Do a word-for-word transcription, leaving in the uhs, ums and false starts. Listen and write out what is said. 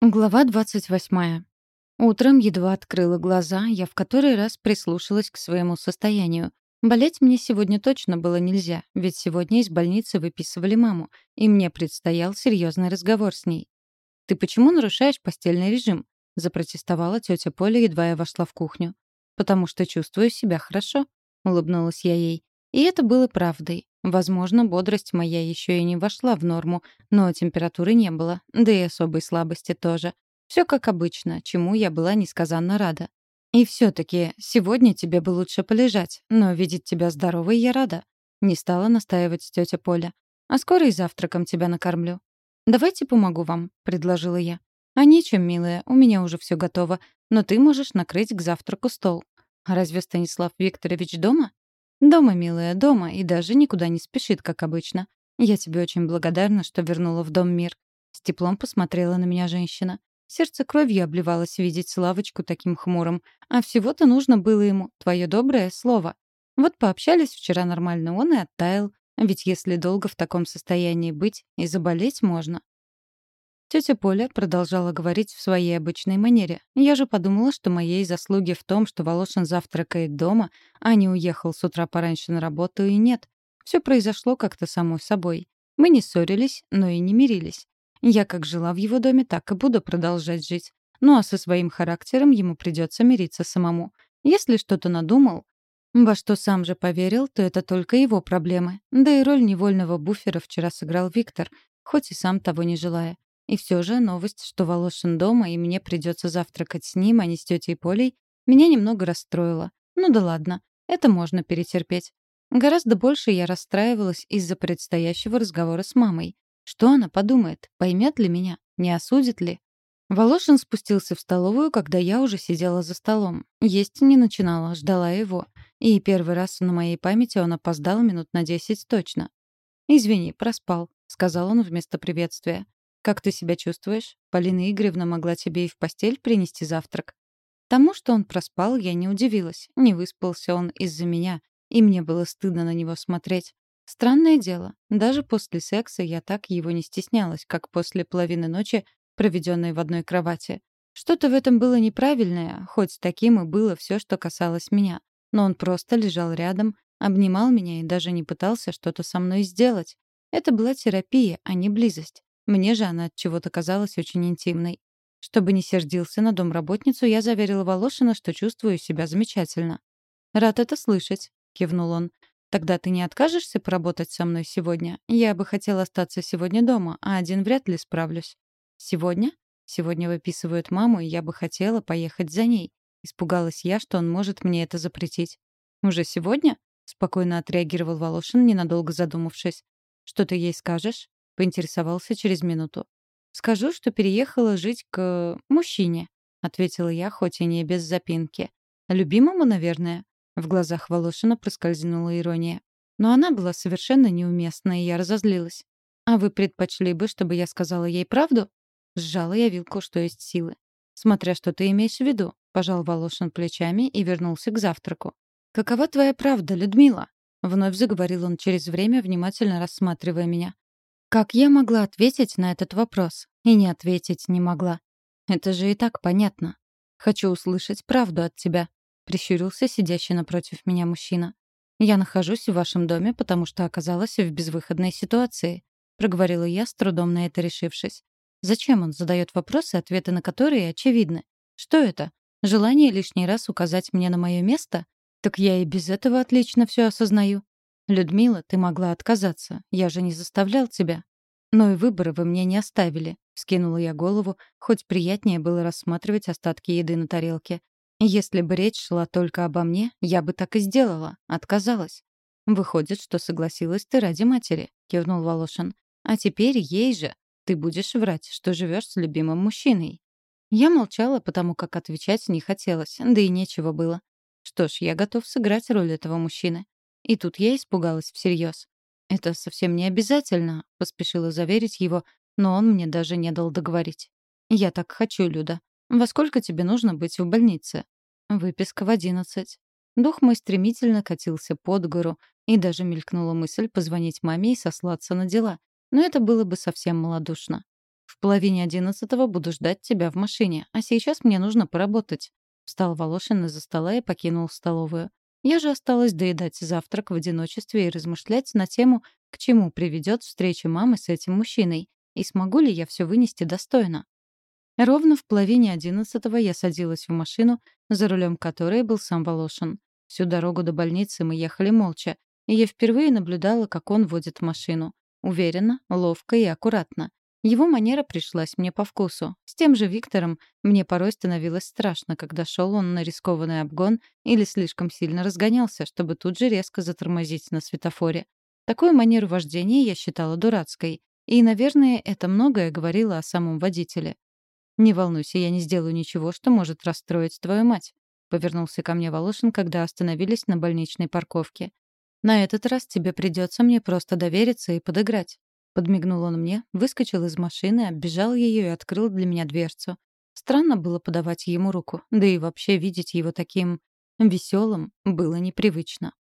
Глава двадцать восьмая. Утром едва открыла глаза, я в который раз прислушалась к своему состоянию. Болеть мне сегодня точно было нельзя, ведь сегодня из больницы выписывали маму, и мне предстоял серьезный разговор с ней. «Ты почему нарушаешь постельный режим?» — запротестовала тетя Поля, едва я вошла в кухню. «Потому что чувствую себя хорошо», — улыбнулась я ей. И это было правдой. Возможно, бодрость моя еще и не вошла в норму, но температуры не было, да и особой слабости тоже. Все как обычно, чему я была несказанно рада. «И все-таки сегодня тебе бы лучше полежать, но видеть тебя здоровой я рада», — не стала настаивать тетя Поля. «А скоро и завтраком тебя накормлю». «Давайте помогу вам», — предложила я. «А нечем, милая, у меня уже все готово, но ты можешь накрыть к завтраку стол». «А разве Станислав Викторович дома?» «Дома, милая, дома, и даже никуда не спешит, как обычно. Я тебе очень благодарна, что вернула в дом мир». С теплом посмотрела на меня женщина. Сердце кровью обливалось видеть Славочку таким хмурым. А всего-то нужно было ему твое доброе слово. Вот пообщались вчера нормально, он и оттаял. Ведь если долго в таком состоянии быть, и заболеть можно. Тетя Поля продолжала говорить в своей обычной манере. Я же подумала, что моей заслуги в том, что Волошин завтракает дома, а не уехал с утра пораньше на работу, и нет. Все произошло как-то само собой. Мы не ссорились, но и не мирились. Я как жила в его доме, так и буду продолжать жить. Ну а со своим характером ему придется мириться самому. Если что-то надумал, во что сам же поверил, то это только его проблемы. Да и роль невольного буфера вчера сыграл Виктор, хоть и сам того не желая. И все же новость, что Волошин дома, и мне придется завтракать с ним, а не с тетей Полей, меня немного расстроила. Ну да ладно, это можно перетерпеть. Гораздо больше я расстраивалась из-за предстоящего разговора с мамой. Что она подумает? Поймет ли меня? Не осудит ли? Волошин спустился в столовую, когда я уже сидела за столом. Есть не начинала, ждала его. И первый раз на моей памяти он опоздал минут на десять точно. «Извини, проспал», — сказал он вместо приветствия. «Как ты себя чувствуешь? Полина Игоревна могла тебе и в постель принести завтрак». Тому, что он проспал, я не удивилась. Не выспался он из-за меня, и мне было стыдно на него смотреть. Странное дело, даже после секса я так его не стеснялась, как после половины ночи, проведенной в одной кровати. Что-то в этом было неправильное, хоть таким и было все, что касалось меня. Но он просто лежал рядом, обнимал меня и даже не пытался что-то со мной сделать. Это была терапия, а не близость. Мне же она от чего-то казалась очень интимной. Чтобы не сердился на домработницу, я заверила Волошина, что чувствую себя замечательно. «Рад это слышать», — кивнул он. «Тогда ты не откажешься поработать со мной сегодня? Я бы хотела остаться сегодня дома, а один вряд ли справлюсь». «Сегодня?» «Сегодня выписывают маму, и я бы хотела поехать за ней». Испугалась я, что он может мне это запретить. «Уже сегодня?» — спокойно отреагировал Волошин, ненадолго задумавшись. «Что ты ей скажешь?» — поинтересовался через минуту. «Скажу, что переехала жить к мужчине», — ответила я, хоть и не без запинки. «Любимому, наверное?» В глазах Волошина проскользнула ирония. Но она была совершенно неуместна, и я разозлилась. «А вы предпочли бы, чтобы я сказала ей правду?» Сжала я вилку, что есть силы. «Смотря что ты имеешь в виду», — пожал Волошин плечами и вернулся к завтраку. «Какова твоя правда, Людмила?» Вновь заговорил он через время, внимательно рассматривая меня. Как я могла ответить на этот вопрос? И не ответить не могла. Это же и так понятно. Хочу услышать правду от тебя, прищурился сидящий напротив меня мужчина. Я нахожусь в вашем доме, потому что оказалась в безвыходной ситуации, проговорила я, с трудом на это решившись. Зачем он задает вопросы, ответы на которые очевидны? Что это? Желание лишний раз указать мне на мое место? Так я и без этого отлично все осознаю. «Людмила, ты могла отказаться. Я же не заставлял тебя». «Но и выбора вы мне не оставили», — скинула я голову, хоть приятнее было рассматривать остатки еды на тарелке. «Если бы речь шла только обо мне, я бы так и сделала. Отказалась». «Выходит, что согласилась ты ради матери», — кивнул Волошин. «А теперь ей же ты будешь врать, что живешь с любимым мужчиной». Я молчала, потому как отвечать не хотелось, да и нечего было. Что ж, я готов сыграть роль этого мужчины. И тут я испугалась всерьез. «Это совсем не обязательно», — поспешила заверить его, но он мне даже не дал договорить. «Я так хочу, Люда. Во сколько тебе нужно быть в больнице?» «Выписка в одиннадцать». Дух мой стремительно катился под гору, и даже мелькнула мысль позвонить маме и сослаться на дела. Но это было бы совсем малодушно. В половине одиннадцатого буду ждать тебя в машине, а сейчас мне нужно поработать». Встал Волошин из-за стола и покинул столовую. Я же осталась доедать завтрак в одиночестве и размышлять на тему, к чему приведет встреча мамы с этим мужчиной, и смогу ли я все вынести достойно. Ровно в половине одиннадцатого я садилась в машину, за рулем которой был сам Волошин. Всю дорогу до больницы мы ехали молча, и я впервые наблюдала, как он водит машину. Уверенно, ловко и аккуратно. Его манера пришлась мне по вкусу. С тем же Виктором мне порой становилось страшно, когда шел он на рискованный обгон или слишком сильно разгонялся, чтобы тут же резко затормозить на светофоре. Такую манеру вождения я считала дурацкой. И, наверное, это многое говорило о самом водителе. «Не волнуйся, я не сделаю ничего, что может расстроить твою мать», — повернулся ко мне Волошин, когда остановились на больничной парковке. «На этот раз тебе придется мне просто довериться и подыграть». Подмигнул он мне, выскочил из машины, оббежал ее и открыл для меня дверцу. Странно было подавать ему руку, да и вообще видеть его таким веселым было непривычно.